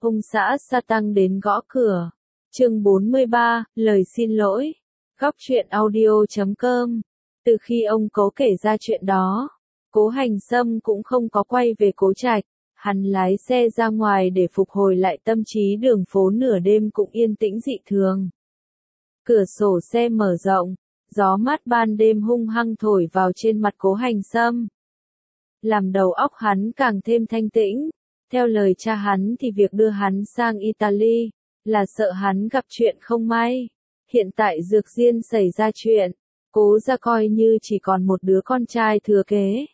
ông xã Sa Tăng đến gõ cửa. Chương 43, lời xin lỗi. Góc truyện audio.com. Từ khi ông Cố kể ra chuyện đó, Cố Hành Sâm cũng không có quay về Cố Trạch. Hắn lái xe ra ngoài để phục hồi lại tâm trí, đường phố nửa đêm cũng yên tĩnh dị thường. Cửa sổ xe mở rộng, gió mát ban đêm hung hăng thổi vào trên mặt Cố Hành Sâm, làm đầu óc hắn càng thêm thanh tĩnh. Theo lời cha hắn thì việc đưa hắn sang Italy là sợ hắn gặp chuyện không may. Hiện tại Dược Diên xảy ra chuyện, Cố gia coi như chỉ còn một đứa con trai thừa kế.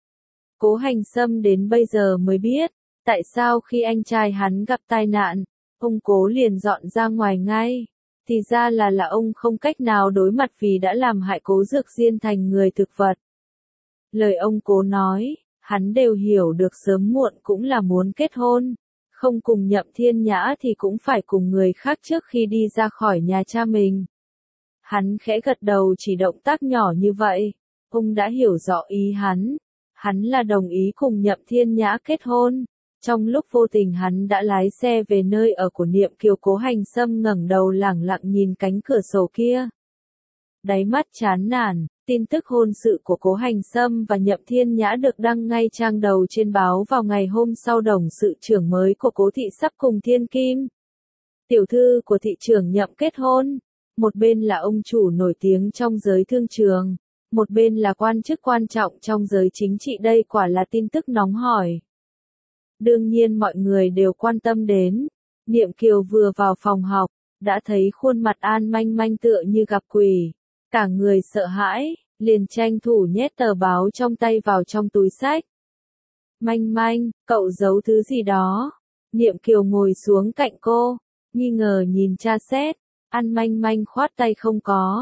Cố Hành Sâm đến bây giờ mới biết, tại sao khi anh trai hắn gặp tai nạn, ông Cố liền dọn ra ngoài ngay. Thì ra là ông không cách nào đối mặt vì đã làm hại Cố Dược Diên thành người thực vật. Lời ông Cố nói, hắn đều hiểu được, sớm muộn cũng là muốn kết hôn. Không cùng Nhậm Thiên Nhã thì cũng phải cùng người khác trước khi đi ra khỏi nhà cha mình. Hắn khẽ gật đầu, chỉ động tác nhỏ như vậy, ông đã hiểu rõ ý hắn. Hắn là đồng ý cùng Nhậm Thiên Nhã kết hôn. Trong lúc vô tình hắn đã lái xe về nơi ở của Niệm Kiều. Cố Hành Sâm ngẩng đầu lẳng lặng nhìn cánh cửa sổ kia, đáy mắt chán nản. Tin tức hôn sự của Cố Hành Sâm và Nhậm Thiên Nhã được đăng ngay trang đầu trên báo vào ngày hôm sau đồng sự trưởng mới của Cố thị sắp cùng Thiên Kim, tiểu thư của thị trưởng Nhậm, kết hôn. Một bên là ông chủ nổi tiếng trong giới thương trường, một bên là quan chức quan trọng trong giới chính trị, đây quả là tin tức nóng hổi. Đương nhiên mọi người đều quan tâm đến. Niệm Kiều vừa vào phòng học, đã thấy khuôn mặt An Manh Manh tựa như gặp quỷ. Cả người sợ hãi, liền tranh thủ nhét tờ báo trong tay vào trong túi xách. Manh Manh, cậu giấu thứ gì đó? Niệm Kiều ngồi xuống cạnh cô, nghi ngờ nhìn tra xét. An Manh Manh khoát tay, không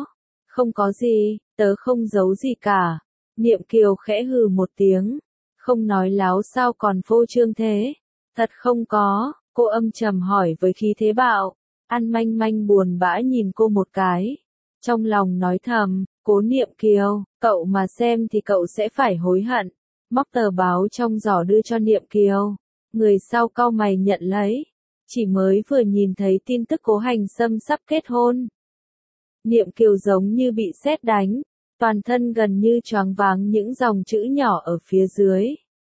có gì, tớ không giấu gì cả. Niệm Kiều khẽ hừ một tiếng, không nói láo sao còn phô trương thế? Thật không có, cô âm trầm hỏi với khí thế bạo. An Manh Manh buồn bã nhìn cô một cái, trong lòng nói thầm, Cố Niệm Kiều, cậu mà xem thì cậu sẽ phải hối hận. Móc tờ báo trong giỏ đưa cho Niệm Kiều, người sau cau mày nhận lấy. Chỉ mới vừa nhìn thấy tin tức Cố Hành Sâm sắp kết hôn, Niệm Kiều giống như bị sét đánh, toàn thân gần như choáng váng những dòng chữ nhỏ ở phía dưới.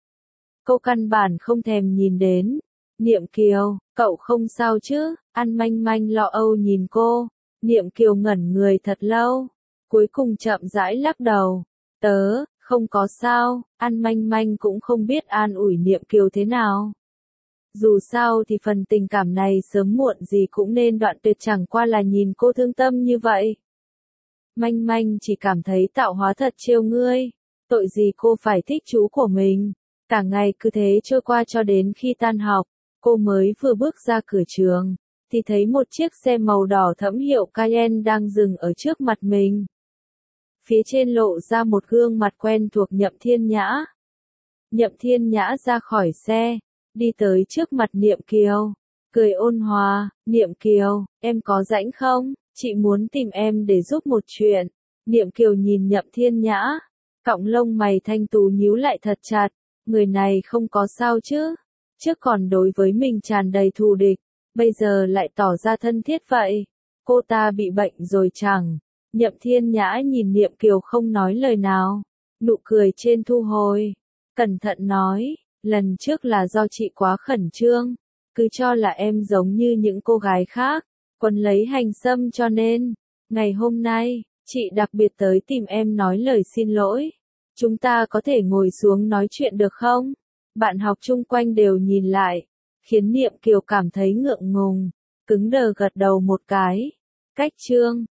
Cô căn bản không thèm nhìn đến. Niệm Kiều, cậu không sao chứ? An Manh Manh lo âu nhìn cô. Niệm Kiều ngẩn người thật lâu, cuối cùng chậm rãi lắc đầu. Tớ, không có sao. An Manh Manh cũng không biết an ủi Niệm Kiều thế nào. Dù sao thì phần tình cảm này sớm muộn gì cũng nên đoạn tuyệt, chẳng qua là nhìn cô thương tâm như vậy. Manh Manh chỉ cảm thấy tạo hóa thật trêu ngươi. Tội gì cô phải thích chú của mình. Cả ngày cứ thế trôi qua cho đến khi tan học. Cô mới vừa bước ra cửa trường, thì thấy một chiếc xe màu đỏ thẫm hiệu Cayenne đang dừng ở trước mặt mình. Phía trên lộ ra một gương mặt quen thuộc, Nhậm Thiên Nhã. Nhậm Thiên Nhã ra khỏi xe, đi tới trước mặt Niệm Kiều, cười ôn hòa. Niệm Kiều, em có rảnh không? Chị muốn tìm em để giúp một chuyện. Niệm Kiều nhìn Nhậm Thiên Nhã, cọng lông mày thanh tú nhíu lại thật chặt. Người này không có sao chứ? Trước còn đối với mình tràn đầy thù địch, bây giờ lại tỏ ra thân thiết vậy. Cô ta bị bệnh rồi chẳng? Nhậm Thiên Nhã nhìn Niệm Kiều không nói lời nào, nụ cười trên thu hồi, cẩn thận nói, lần trước là do chị quá khẩn trương, cứ cho là em giống như những cô gái khác, quấn lấy Hành Sâm, cho nên, ngày hôm nay, chị đặc biệt tới tìm em nói lời xin lỗi. Chúng ta có thể ngồi xuống nói chuyện được không? Bạn học chung quanh đều nhìn lại, khiến Niệm Kiều cảm thấy ngượng ngùng, cứng đờ gật đầu một cái. Cách chương